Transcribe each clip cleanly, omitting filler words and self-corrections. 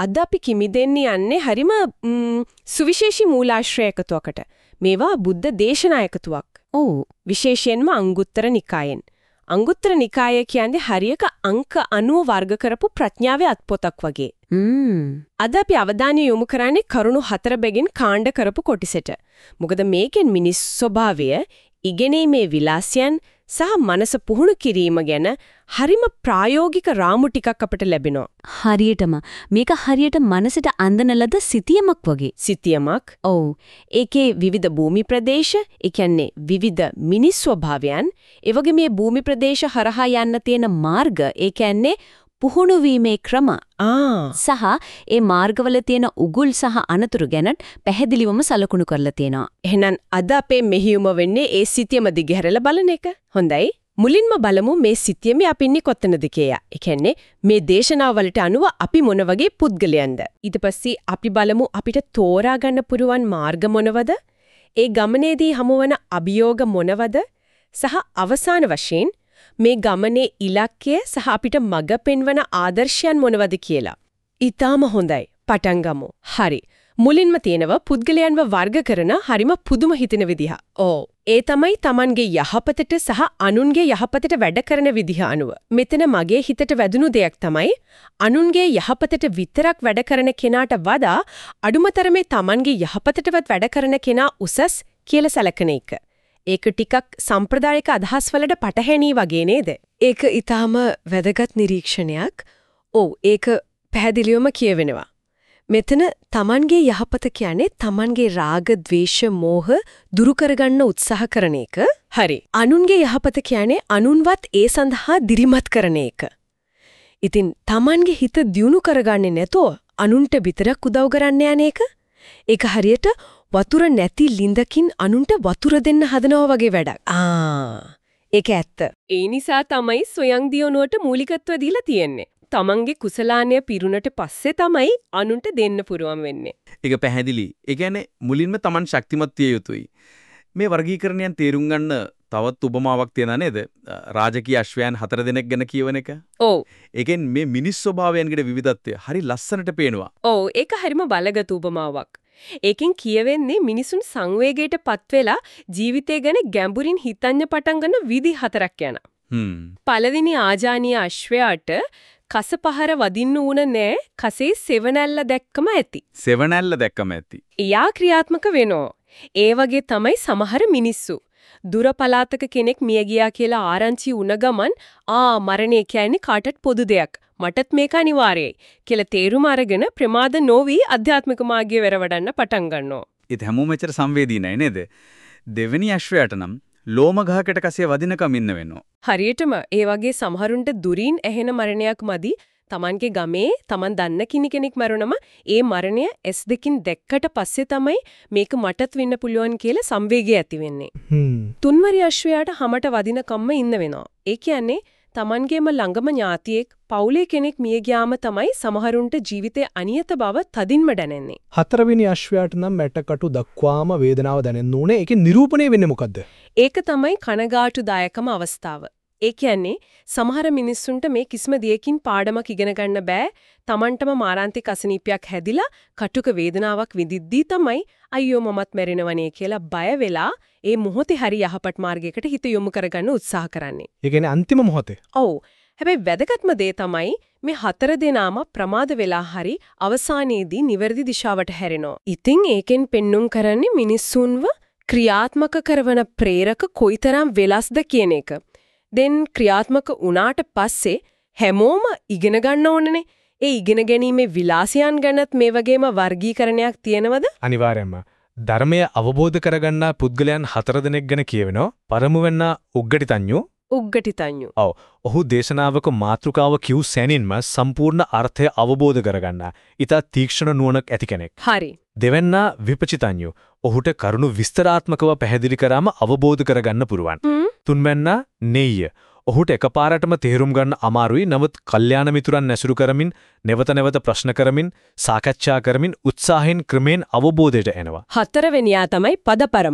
අද අපි කිමිදෙන්නේ යන්නේ හරිම සුවිශේෂී මූලාශ්‍රය එකතුවකට. මේවා බුද්ධ දේශනා එකතුවක්. ඔව්. විශේෂයෙන්ම අංගුත්තර නිකායෙන්. අංගුත්තර නිකාය කියන්නේ හරියක අංක 90 වර්ග කරපු ප්‍රඥාවේ අත්පොතක් වගේ. අද අපි අවධානය යොමු කරන්නේ කරුණු 4 බැගින් කාණ්ඩ කරපු කොටිසට. මොකද මේකෙන් මිනිස් ස්වභාවය, ඉගෙනීමේ විලාසයන් සහ මනස පුහුණු කිරීම ගැන හරිම ප්‍රායෝගික රාමු ටිකක් අපිට ලැබෙනවා. හරියටම මේක හරියට මනසට අඳන ලද සිතියමක් වගේ. සිතියමක්. ඔව්. ඒකේ විවිධ භූමි ප්‍රදේශ, ඒ කියන්නේ විවිධ මිනිස් ස්වභාවයන්, ඒ වගේ මේ භූමි ප්‍රදේශ හරහා යන්න තියෙන මාර්ග, ඒ කියන්නේ පුහුණු වීමේ ක්‍රම සහ ඒ මාර්ගවල තියෙන උගුල් සහ අනතුරු ගැන පැහැදිලිවම සලකුණු කරලා තියෙනවා. එහෙනම් අද අපේ මෙහියුම වෙන්නේ ඒ සිතියම දිගහැරලා බලන එක. හොඳයි. මුලින්ම බලමු මේ සිතියමේ අපි ඉන්නේ කොතනද කියලා. ඒ කියන්නේ මේ දේශනාවලට අනුව අපි මොන වගේ පුද්ගලයන්ද? ඊට පස්සේ අපි බලමු අපිට තෝරා ගන්න පුරුවන් මාර්ග මොනවද? ඒ ගමනේදී හමුවන අභියෝග මොනවද? සහ අවසාන වශයෙන් මේ ගමනේ ඉලක්කය සහ අපිට මඟ පෙන්වන ආදර්ශයන් මොනවද කියලා. ඊටාම හොඳයි. පටන් ගමු. හරි. මුලින්ම තියෙනවා පුද්ගලයන්ව වර්ග කරන හරිම පුදුම හිතෙන විදිහ. ඕ. ඒ තමයි Tamanගේ යහපතට සහ අනුන්ගේ යහපතට වැඩ කරන විදිහ අනුව. මෙතන මගේ හිතට වැදුණු දෙයක් තමයි අනුන්ගේ යහපතට විතරක් වැඩ කරන කෙනාට වඩා අඩුමතරමේ Tamanගේ යහපතටවත් වැඩ කරන කෙනා උසස් කියලා සැලකන එක. ඒක ටිකක් සම්ප්‍රදායික අදහස් වලට පටහැනී වගේ නේද? ඒක ඊටාම වැදගත් නිරීක්ෂණයක්. ඔව් ඒක පැහැදිලිවම කියවෙනවා. මෙතන Tamanගේ යහපත කියන්නේ Tamanගේ රාග, ద్వේෂ, මෝහ දුරු කරගන්න උත්සාහ කරන එක. හරි. අනුන්ගේ යහපත කියන්නේ අනුන්වත් ඒ සඳහා දිරිමත් කරන එක. ඉතින් Tamanගේ හිත දියුණු කරගන්නේ නැතෝ අනුන්ට විතරක් උදව් කරන්න යන එක. ඒක හරියට වතුර නැති ලිඳකින් අනුන්ට වතුර දෙන්න හදනවා වගේ වැඩක්. ඒක ඇත්ත. ඒ නිසා තමයි සොයං දියුණුවට මූලිකත්වය දීලා තියෙන්නේ. තමන්ගේ කුසලානය පිරුණට පස්සේ තමයි අනුන්ට දෙන්න පුරුවන් වෙන්නේ. ඒක පැහැදිලි. ඒ කියන්නේ මුලින්ම තමන් ශක්තිමත් විය යුතුයි. මේ වර්ගීකරණයන් තේරුම් ගන්න තවත් උපමාවක් තියනා නේද? රාජකීය අශ්වයන් 4 දෙනෙක් ගැන කියවන එක. ඔව්. ඒකෙන් මේ මිනිස් ස්වභාවයන්ගේ විවිධත්වය හරි ලස්සනට පේනවා. ඔව් ඒක හරිම බලගත් උපමාවක්. ඒකෙන් කියවෙන්නේ මිනිසුන් සංවේගයට පත් වෙලා ජීවිතය ගැන ගැඹුරින් හිතන්න පටන් ගන්න විදි 4ක් යන. පළවෙනි ආජානීය අශ්වයාට කස පහර වදින්න උන නෑ, කසේ සෙවණැල්ල දැක්කම ඇති. සෙවණැල්ල දැක්කම ඇති. එයා ක්‍රියාත්මක වෙනවා. ඒ වගේ තමයි සමහර මිනිස්සු. දුර පළාතක කෙනෙක් මිය ගියා කියලා ආරංචි වුණ ගමන් මරණය කියන්නේ කාටත් පොදු දෙයක්. මටත් මේක අනිවාර්යයි කියලා තේරුම අරගෙන ප්‍රමාද නොවි අධ්‍යාත්මික මාර්ගය වෙරවඩන්න පටන් ගන්නවා. ඒත් හැමෝම මෙච්චර සංවේදී නැහැ නේද? දෙවෙනි අශ්වයාට නම් ලෝම ගහකට කසිය වදිනකම් ඉන්න වෙනවා. හරියටම ඒ වගේ සමහරුන්ට දුරින් ඇහෙන මරණයක් මදි. Tamanගේ ගමේ Taman දන්න කෙනෙක් මරුණම ඒ මරණය S2කින් දැක්කට පස්සේ තමයි මේක මටත් වෙන්න පුළුවන් කියලා සංවේගය ඇති වෙන්නේ. තුන්වැනි අශ්වයාට හැමට වදිනකම්ම ඉන්න වෙනවා. ඒ කියන්නේ Tamanගේම ළඟම ඥාතියෙක් පවුලේ කෙනෙක් මිය ගියාම තමයි සමහරුන්ට ජීවිතයේ අනියත බව තදින්ම දැනෙන්නේ. හතරවෙනි අශ්වයාට නම් මැටකටු දක්වාම වේදනාව දැනෙන්න ඕනේ. ඒකේ නිරූපණය වෙන්නේ මොකද්ද? ඒක තමයි කනගාටුදායකම අවස්ථාව. ඒ කියන්නේ සමහර මිනිස්සුන්ට මේ කිසිම දෙයකින් පාඩමක් ඉගෙන ගන්න බෑ. Tamanටම මාරාන්තික අසනීපයක් හැදිලා කටුක වේදනාවක් විඳිද්දී තමයි අයියෝ මමත් මැරෙනවනේ කියලා බය වෙලා ඒ මොහොතේ හරි යහපත් මාර්ගයකට හිත යොමු කරගන්න උත්සාහ කරන්නේ. ඒ කියන්නේ අන්තිම මොහොතේ. ඔව්. හැබැයි වැදගත්ම දේ තමයි මේ 4 දෙනාම ප්‍රමාද වෙලා හරි අවසානයේදී නිවැරදි දිශාවට හැරෙනවා. ඉතින් ඒකෙන් පෙන්눔 කරන්නේ මිනිස්සුන්ව ක්‍රියාත්මක කරන ප්‍රේරක කොයිතරම් වෙලස්ද කියන එක. දැන් ක්‍රියාත්මක වුණාට පස්සේ හැමෝම ඉගෙන ගන්න ඕනනේ. ඒ ඉගෙන ගැනීමේ විලාසයන් ගැනත් මේ වගේම වර්ගීකරණයක් තියෙනවද? අනිවාර්යයෙන්ම. ධර්මය අවබෝධ කරගන්න පුද්ගලයන් 4 දෙනෙක් ගැන කියවෙනවා. පරමවෙන්න උග්ගටිතඤ්ඤු. උග්ගටිතඤ්ඤු. ඔව්. ඔහු දේශනාවක මාතෘකාව කිව් සැනින්ම සම්පූර්ණ අර්ථය අවබෝධ කරගන්න. ඊට තීක්ෂණ නුවණක් ඇති කෙනෙක්. හරි. දෙවෙන්න විපචිතඤ්ඤු. ඔහුට කරුණු විස්තරාත්මකව පැහැදිලි කරාම අවබෝධ කරගන්න පුරුවන්. තුන්වෙන්න නෙය්‍ය. ඔහුට එකපාරටම තේරුම් ගන්න අමාරුයි. නමුත් කල්යාණ මිතුරන් නැසුරු කරමින්, නැවත ප්‍රශ්න කරමින්, සාකච්ඡා කරමින් උත්සාහයෙන් ක්‍රමෙන් අවබෝධයට එනවා. හතරවෙනියා තමයි පදපරම.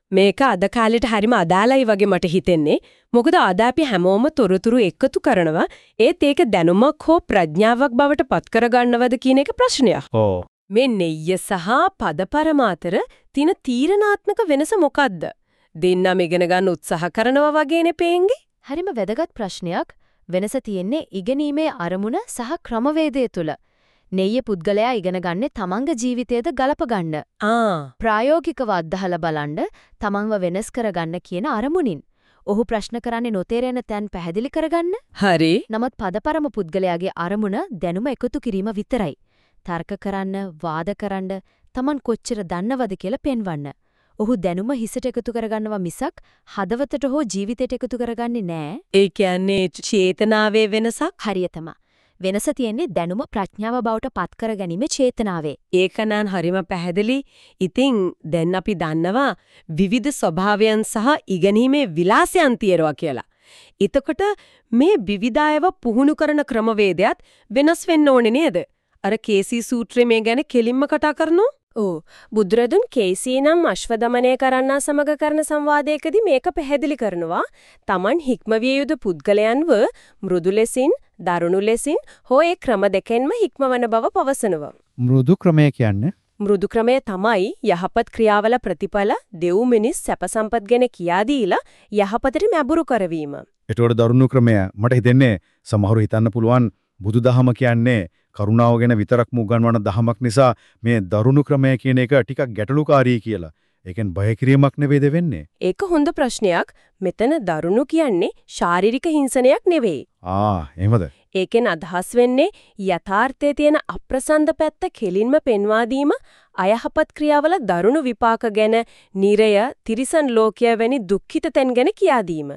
මේක අද කාලෙට හරිම අදාළයි වගේ මට හිතෙන්නේ. මොකද අද අපි හැමෝම තොරතුරු එකතු කරනවා. ඒත් ඒක දැනුමක් හෝ ප්‍රඥාවක් බවට පත් කරගන්නවද කියන එක ප්‍රශ්නයක්. ඕ. මේ නෙය්‍ය සහ පදපරම අතර තියෙන තීරණාත්මක වෙනස මොකද්ද? දෙන්නම ඉගෙන ගන්න උත්සාහ කරනවා වගේනේ පේන්නේ. හරිම වැදගත් ප්‍රශ්නයක්. වෙනස තියෙන්නේ ඉගෙනීමේ අරමුණ සහ ක්‍රමවේදය තුල. නෙయ్య පුද්ගලයා ඉගෙන ගන්නේ තමන්ගේ ජීවිතයද ගලප ගන්න. ප්‍රායෝගිකව අත්දහලා බලන්න තමන්ව වෙනස් කරගන්න කියන අරමුණින්. ඔහු ප්‍රශ්න කරන්නේ නොතේරෙන තැන් පැහැදිලි කරගන්න. හරි. නමුත් පදපරම පුද්ගලයාගේ අරමුණ දැනුම එකතු කිරීම විතරයි. තර්ක කරන්න, වාද කරන්න, තමන් කොච්චර දන්නවද කියලා පෙන්වන්න. ඔහු දැනුම හිසට එකතු කරගන්නවා මිසක් හදවතට හෝ ජීවිතයට එකතු කරගන්නේ නෑ. ඒ කියන්නේ චේතනාවේ වෙනසක්. හරියටම. වෙනස තියෙන්නේ දැනුම ප්‍රඥාව බවට පත් කරගැනීමේ චේතනාවේ. ඒක නම් හරිම පැහැදිලි. ඉතින් දැන් අපි දන්නවා විවිධ ස්වභාවයන් සහ ඉගෙනීමේ විලාසයන් තියෙනවා කියලා. එතකොට මේ විවිධායව පුහුණු කරන ක්‍රමවේදයක් වෙනස් වෙන්න ඕනේ නේද? අර කේසී සූත්‍රයේ මේ ගැන කෙලින්ම කතා කරනවා. ඔව්. බුදුරදුන් කේසී නම් අශ්ව දමනය කරන්නා සමග කරන සංවාදයකදී මේක පැහැදිලි කරනවා. Taman හික්මවිය යුතු පුද්ගලයන්ව මෘදු ලෙසින්, දරුණු ලෙසින් හෝ ඒ ක්‍රම දෙකෙන්ම හික්මවන බව පවසනවා. මෘදු ක්‍රමය කියන්නේ මෘදු ක්‍රමය තමයි යහපත් ක්‍රියාවල ප්‍රතිඵල දෙව් මිනිස් සැප සම්පත් ගැන කියා දීලා යහපතට මැබුරු කරවීම. ඒතකොට දරුණු ක්‍රමය මට හිතෙන්නේ සමහරු හිතන්න පුළුවන් බුදුදහම කියන්නේ කරුණාව ගැන විතරක්ම උගන්වන දහමක් නිසා මේ දරුණු ක්‍රමය කියන එක ටිකක් ගැටලුකාරී කියලා. ඒකෙන් බය කිරීමක් නෙවෙයිද වෙන්නේ? ඒක හොඳ ප්‍රශ්නයක්. මෙතන දරුණු කියන්නේ ශාරීරික හිංසනයක් නෙවෙයි. එහෙමද? ඒකෙන් අදහස් වෙන්නේ යථාර්ථයේ තියෙන අප්‍රසන්න පැත්ත කෙලින්ම පෙන්වා දීම, අයහපත් ක්‍රියාවල දරුණු විපාක ගැන, නිරය, තිරිසන් ලෝකය වැනි දුක්ඛිත තැන් ගැන කියා දීම.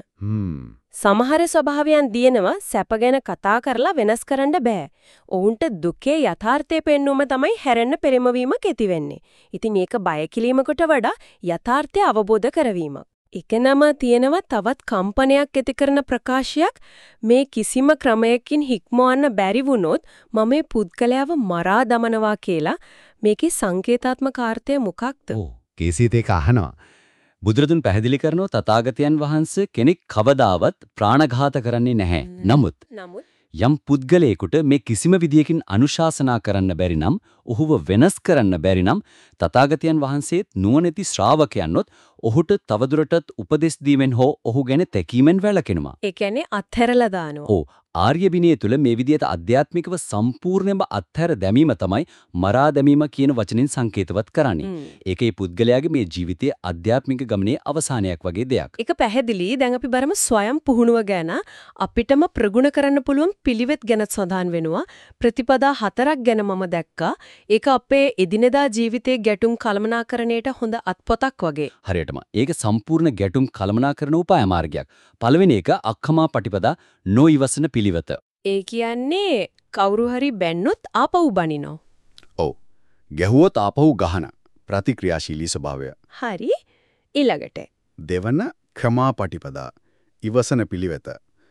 සමහර ස්වභාවයන් දිනනවා සැප ගැන කතා කරලා වෙනස් කරන්න බෑ. ඔවුන්ට දුකේ යථාර්ථය පෙන්වුම තමයි හැරෙන්න පෙරමවීමක් ඇති වෙන්නේ. ඉතින් මේක බය කිලීමකට වඩා යථාර්ථය අවබෝධ කරවීමක්. එකනම තියෙනවා තවත් කම්පනයක් ඇති කරන ප්‍රකාශයක්. මේ කිසිම ක්‍රමයකින් හික්මවන්න බැරි වුණොත් මම මේ පුද්ගලයාව මරා දමනවා කියලා. මේකේ සංකේතාත්මක අර්ථය මොකක්ද? කේසීත් ඒක අහනවා. බුදුරදුන් පැහැදිලි කරනෝ තථාගතයන් වහන්සේ කෙනෙක් කවදාවත් ප්‍රාණඝාත කරන්නේ නැහැ. නමුත් යම් පුද්ගලයෙකුට මේ කිසිම විදියකින් අනුශාසනා කරන්න බැරි නම්, ඔහුව වෙනස් කරන්න බැරි නම් තථාගතයන් වහන්සේත් නුවණැති ශ්‍රාවකයන්ොත් ඔහුට තවදුරටත් උපදෙස් දීමෙන් හෝ ඔහු ගැන තැකීමෙන් වැළකෙනවා. ඒ කියන්නේ අත්හැරලා දානවා. ඔව්. ආර්ය විනය තුල මේ විදියට අධ්‍යාත්මිකව සම්පූර්ණයෙන්ම අත්හැර දැමීම තමයි මරා දැමීම කියන වචනෙන් සංකේතවත් කරන්නේ. ඒකේ පුද්ගලයාගේ මේ ජීවිතයේ අධ්‍යාත්මික ගමනේ අවසානයක් වගේ දෙයක්. ඒක පැහැදිලි. දැන් අපි බලමු ස්වයං පුහුණුව ගැන. අපිටම ප්‍රගුණ කරන්න පුළුවන් පිළිවෙත් ගැන සඳහන් වෙනවා. ප්‍රතිපදා 4ක් ගැන මම දැක්කා. ඒක අපේ එදිනෙදා ජීවිතයේ ගැටුම් කළමනාකරණයට හොඳ අත්පොතක් වගේ. හරියටම. ඒක සම්පූර්ණ ගැටුම් කළමනාකරණ උපාය මාර්ගයක්. පළවෙනි එක අක්ඛමා පටිපදා නොඉවසන පිළිවෙත. ඒ කියන්නේ කවුරු හරි බැන්නොත් ආපහු බනිනෝ. ඔව්. ගැහුවොත් ආපහු ගහන ප්‍රතික්‍රියාශීලී ස්වභාවය. හරි. ඊළඟට දෙවන ක්‍රමාපටිපදා ඉවසන පිළිවෙත.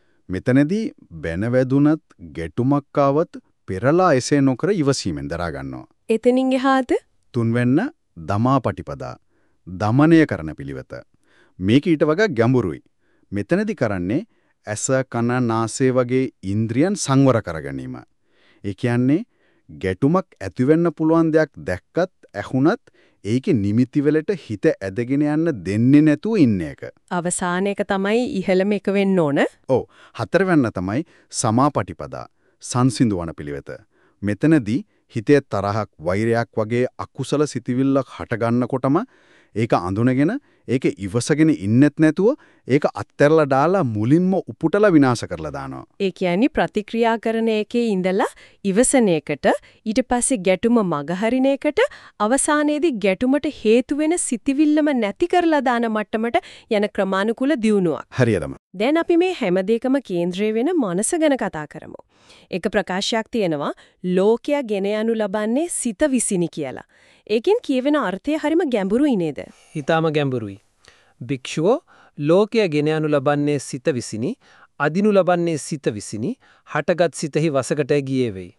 මෙතනදී බැන වැදුනත් ගැටුමක් ආවත් පෙරලා එසේ නොකර ඉවසීමෙන් දරා ගන්නවා. එතනින් එහාට තුන්වෙන්න දමාපටිපදා දමනය කරන පිළිවෙත. මේක ඊට වඩා ගැඹුරුයි. මෙතනදී කරන්නේ ඇස කන නාසය වගේ ඉන්ද්‍රියන් සංවර කර ගැනීම. ඒ කියන්නේ ගැටුමක් ඇති වෙන්න පුළුවන් දෙයක් දැක්කත් ඇහුණත් ඒකේ නිමිති වලට හිත ඇදගෙන යන්න දෙන්නේ නැතුව ඉන්න එක. අවසාන එක තමයි ඉහළම එක වෙන්න ඕන. ඔව්. හතරවෙන්න තමයි සමාපටිපදා සංසිඳවන පිළිවෙත. මෙතනදී හිතේ තරහක් වෛරයක් වගේ අකුසල සිතිවිල්ලක් හට ගන්නකොටම ඒක අඳුනගෙන ඒක ඉවසගෙන ඉන්නෙත් නැතුව ඒක අත්හැරලා දාලා මුලින්ම උපුටලා විනාශ කරලා දානවා. ඒ කියන්නේ ප්‍රතික්‍රියා කරන එකේ ඉඳලා ඉවසන එකට ඊට පස්සේ ගැටුම මගහරින එකට අවසානයේදී ගැටුමට හේතු වෙන සිතිවිල්ලම නැති කරලා දාන මට්ටමට යන ක්‍රමානුකූල දියුණුවක්. හරියටම. දැන් අපි මේ හැම දෙයකම කේන්ද්‍රය වෙන මනස ගැන කතා කරමු. එක ප්‍රකාශයක් තියෙනවා ලෝකයා ගෙන යනු ලබන්නේ සිත විසිනි කියලා. ඒකෙන් කියවෙන අර්ථය හරිම ගැඹුරුයි නේද? හිතාම ගැඹුරුයි. භික්ෂුව ලෝකය ගෙන යනු ලබන්නේ සිත විසිනි, අදිනු ලබන්නේ සිත විසිනි, හටගත් සිතෙහි වසකට ගියේ වෙයි.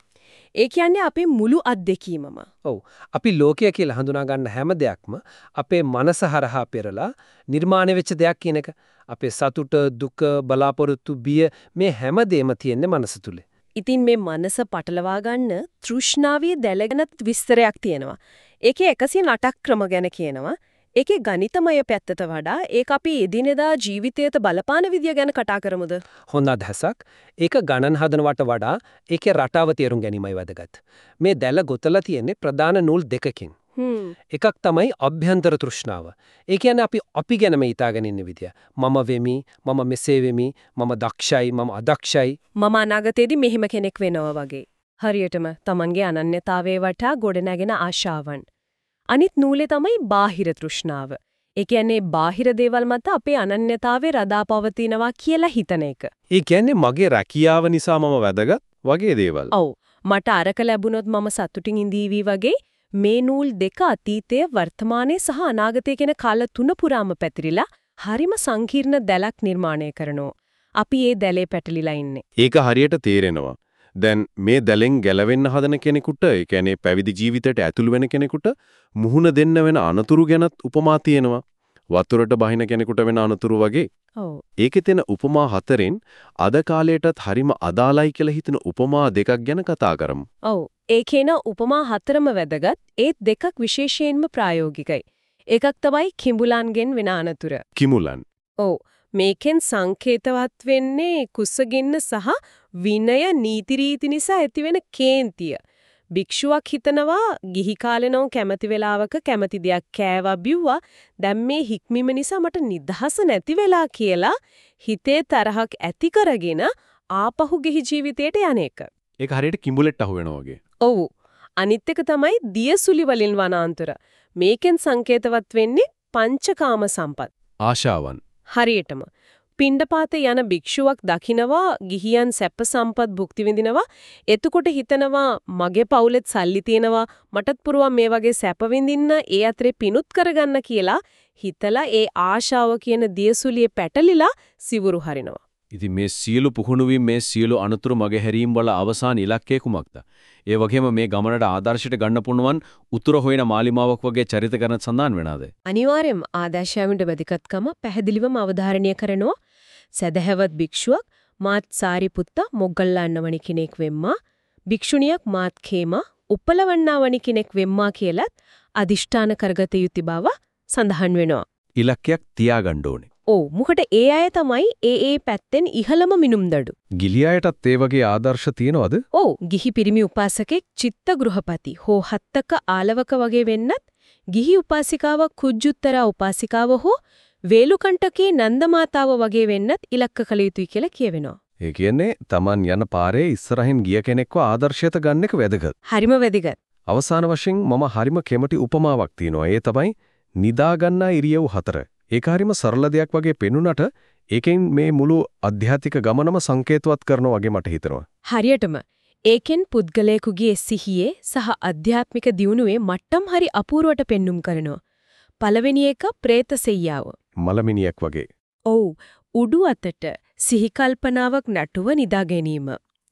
ඒ කියන්නේ අපේ මුළු අත්දැකීමම. ඔව්. අපි ලෝකය කියලා හඳුනා ගන්න හැම දෙයක්ම අපේ මනස හරහා පෙරලා නිර්මාණය වෙච්ච දෙයක් කියන එක. අපේ සතුට, දුක, බලාපොරොත්තු, බිය මේ හැම දෙයක්ම තියෙන්නේ මනස තුලේ. ඉතින් මේ මනස පටලවා ගන්න තෘෂ්ණාවේ දැලගෙන විස්තරයක් තියෙනවා. ඒකේ 108ක් ක්‍රම ගැන කියනවා. ඒකේ ගණිතමය පැත්තට වඩා ඒක අපි එදිනෙදා ජීවිතයට බලපාන විදිය ගැන කතා කරමුද? හොඳ අදහසක්. ඒක ගණන් හදනවට වඩා ඒකේ රටාව තේරුම් ගැනීමයි වැදගත්. මේ දැල ගොතලා තියෙන්නේ ප්‍රධාන නූල් දෙකකින්. එකක් තමයි අභ්‍යන්තර තෘෂ්ණාව. ඒ කියන්නේ අපි ගැනම හිතාගෙන ඉන්න විදිය. මම වෙමි, මම මෙසේ වෙමි, මම දක්ෂයි, මම අදක්ෂයි. මම අනාගතයේදී මෙහෙම කෙනෙක් වෙනවා වගේ. හරියටම Tamanගේ අනන්‍යතාවයේ වටා ගොඩනැගෙන ආශාවන්. අනිත් නූලේ තමයි බාහිර තෘෂ්ණාව. ඒ කියන්නේ බාහිර දේවල් මත අපේ අනන්‍යතාවය රඳාපවතිනවා කියලා හිතන එක. ඒ කියන්නේ මගේ රැකියාව නිසා මම වැදගත් වගේ දේවල්. ඔව්. මට අරක ලැබුණොත් මම සතුටින් ඉඳීවි වගේ මේ නූල් දෙක අතීතයේ වර්තමානයේ සහ අනාගතයේ කියන කාල තුන පුරාම පැතිරිලා හරිම සංකීර්ණ දැලක් නිර්මාණය කරනවා. අපි ඒ දැලේ පැටලිලා ඉන්නේ. ඒක හරියට තේරෙනවා. දැන් මේ දැලෙන් ගැලවෙන්න හදන කෙනෙකුට, ඒ කියන්නේ පැවිදි ජීවිතයට ඇතුළු වෙන කෙනෙකුට මුහුණ දෙන්න වෙන අනතුරු ගැනත් උපමා තියෙනවා. වතුරට බහින කෙනෙකුට වෙන අනතුරු වගේ. ඔව්. ඒකේ තියෙන උපමා හතරෙන් අද කාලයටත් හරිම අදාළයි කියලා හිතන උපමා දෙකක් ගැන කතා කරමු. ඔව්. ඒකේන උපමා හතරම වැදගත්. ඒත් දෙකක් විශේෂයෙන්ම ප්‍රායෝගිකයි. එකක් තමයි කිඹුලන්ගෙන් වෙන අනතුර. කිඹුලන්. ඔව්. මේකෙන් සංකේතවත් වෙන්නේ කුසගින්න සහ විනය නීති රීති නිසා ඇතිවෙන කේන්තිය. භික්ෂුවක් හිතනවා ගිහි කාලේනෝ කැමති වෙලාවක කැමති දෙයක් කෑවා බිව්වා දැන් මේ හික්මීම නිසා මට නිදහස නැති වෙලා කියලා හිතේ තරහක් ඇති කරගෙන ආපහු ගිහි ජීවිතයට යන එක. ඒක හරියට කිඹුලෙට අහු වෙනවා වගේ. ඔව්. අනිත් එක තමයි දියසුලි වලින් වනාන්තර. මේකෙන් සංකේතවත් වෙන්නේ පංචකාම සම්පත්. ආශාවන්. හරියටම පිණ්ඩපාතේ යන භික්ෂුවක් දකිනවා ගිහියන් සැප සම්පත් භුක්ති විඳිනවා එතකොට හිතනවා මගේ පවුලෙත් සල්ලි තියෙනවා මටත් පුරුවන් මේ වගේ සැප විඳින්න ඒ අතරේ පිණුත් කරගන්න කියලා හිතලා ඒ ආශාව කියන දියසුලියේ පැටලිලා සිවුරු හරිනවා. ඉතින් මේ සියලු පුහුණු වීම මේ සියලු අනුතුරු මගේ හැරීම් වල අවසාන ඉලක්කය කුමක්ද? ඒ වගේම මේ ගමනට ආදර්ශයට ගන්න පුළුවන් උතුර හොයන මාලිමාවක් වගේ චරිත කරන සඳහන් වෙනාද? අනිවාර්යයෙන්ම ආදර්ශයන්ට වැදගත්කම පැහැදිලිවම අවධාරණය කරනවා. සදහැවත් භික්ෂුවක් මාත් සාරිපුත්ත මොග්ගල්ලාන්නවනි කෙනෙක් වෙම්මා භික්ෂුණියක් මාත් khema උපලවන්නාවනි කෙනෙක් වෙම්මා කියලත් අදිෂ්ඨාන කරගත යුතු බව සඳහන් වෙනවා. ඉලක්කයක් තියාගන්න ඕනේ. ඔව් මොකට ඒ අය තමයි ඒ පැත්තෙන් ඉහළම මිනුම්දඩු. ගිලියායටත් ඒ වගේ ආදර්ශ තියෙනවද? ඔව් ගිහි පිරිමි උපාසකෙක් චිත්ත ගෘහපති හෝ හත්තක ආලවක වගේ වෙන්නත් ගිහි උපාසිකාවක් කුජ්ජුත්තර උපාසිකාව හෝ වේලුකණ්ඨකේ නන්දමාතාව වගේ වෙන්නත් ඉලක්ක කළ යුතුයි කියලා කියවෙනවා. ඒ කියන්නේ Taman යන පාරේ ඉස්සරහින් ගිය කෙනෙක්ව ආදර්ශයට ගන්න එක වැදගත්. හරිම වැදගත්. අවසාන වශයෙන් මම හරිම කැමති උපමාවක් තියෙනවා. ඒ තමයි නිදා ගන්නා ඉරියව් 4. ඒක හරිම සරල දෙයක් වගේ පෙනුනට ඒකෙන් මේ මුළු අධ්‍යාත්මික ගමනම සංකේතවත් කරනවා වගේ මට හිතෙනවා. හරියටම ඒකෙන් පුද්ගලයෙකුගේ සිහියේ සහ අධ්‍යාත්මික දියුණුවේ මට්ටම් හරි අපූර්වට පෙන්눔 කරනවා. පළවෙනි එක പ്രേත සෙයියාව. මලමිනියක් වගේ. ඔව් උඩු අතට සිහි කල්පනාවක් නටුව නිදා ගැනීම.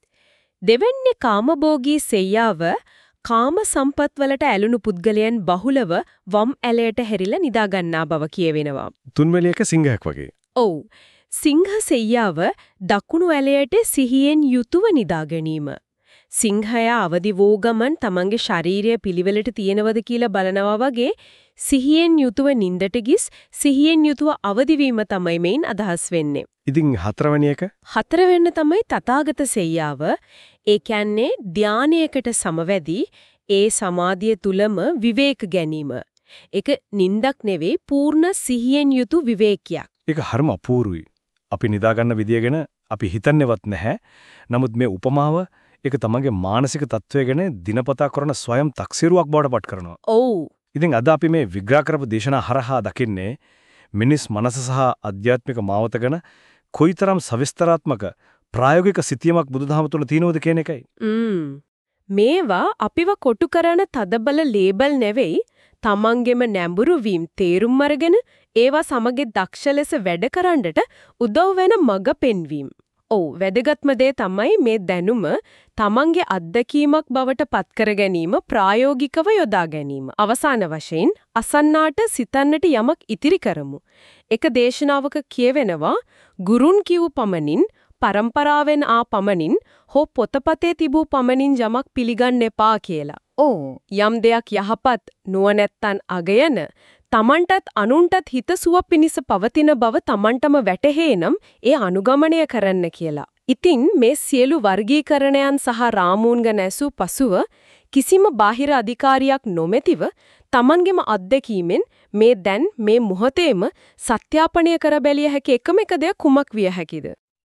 දෙවැන්නේ කාමභෝගී සෙයියාව කාම සම්පත් වලට ඇලුණු පුද්ගලයන් බහුලව වම් ඇලයට හැරිලා නිදා ගන්නා බව කියවෙනවා. තුන්වෙනි එක සිංහයක් වගේ. ඔව් සිංහ සෙයියාව දකුණු ඇලයට සිහියෙන් යුතුව නිදා ගැනීම. සිංහයා අවදි වූ ගමන් තමන්ගේ ශාරීරිය පිළිවෙලට තියෙනවද කියලා බලනවා වගේ සිහියෙන් යුතුව නිින්දට ගිස් සිහියෙන් යුතුව අවදි වීම තමයි මේන් අදහස් වෙන්නේ. ඉතින් හතරවෙනි එක? හතරවෙන්න තමයි තථාගත සෙයියාව. ඒ කියන්නේ ධානයකට සමවැදී ඒ සමාධිය තුලම විවේක ගැනීම. ඒක නිින්දක් නෙවෙයි පූර්ණ සිහියෙන් යුතු විවේකයක්. ඒක හරිම අපූර්වයි. අපි නිදා ගන්න විදිය ගැන අපි හිතන්නේවත් නැහැ. නමුත් මේ උපමාව ඒක තමන්ගේ මානසික තත්වය ගැන දිනපතා කරන ස්වයං තක්සිරුවක් බවට පත් කරනවා. ඔව්. ඉතින් අද අපි මේ විග්‍රහ කරපු දේශනා හරහා දකින්නේ මිනිස් මනස සහ අධ්‍යාත්මික මාවත ගැන කොයිතරම් සවිස්තරාත්මක ප්‍රායෝගික සිතියමක් බුදුදහම තුළ තියෙනවද කියන එකයි. මේවා අපිව කොටු කරන තදබල ලේබල් නෙවෙයි තමන්ගෙම නැඹුරු වීම තේරුම් අරගෙන ඒවා සමග දක්ෂ ලෙස වැඩ කරන්නට උදව් වෙන මඟ පෙන්වීම. ඔව් වැදගත්ම දේ තමයි මේ දැනුම තමන්ගේ අත්දැකීමක් බවට පත් කර ගැනීම ප්‍රායෝගිකව යොදා ගැනීම. අවසාන වශයෙන් අසන්නාට සිතන්නට යමක් ඉතිරි කරමු. එක දේශනාවක කියවෙනවා ගුරුන් කිව් පමණින් පරම්පරාවෙන් ආ පමණින් හෝ පොතපතේ තිබූ පමණින් යමක් පිළිගන්න එපා කියලා. යම් දෙයක් යහපත් නුවණැත්තන් අගයන තමන්ටත් අනුන්ටත් හිතසුව පිණිස පවතින බව තමන්ටම වැටහෙනම් ඒ අනුගමනය කරන්න කියලා. ඉතින් මේ සියලු වර්ගීකරණයන් සහ රාමූන්ග නැසූ පසුව කිසිම බාහිර අධිකාරියක් නොමැතිව තමන්ගේම අත්දැකීමෙන් මේ දැන් මේ මොහොතේම සත්‍යාපනය කර බැලිය හැකි එකම එක දෙයක් කුමක් විය හැකිද?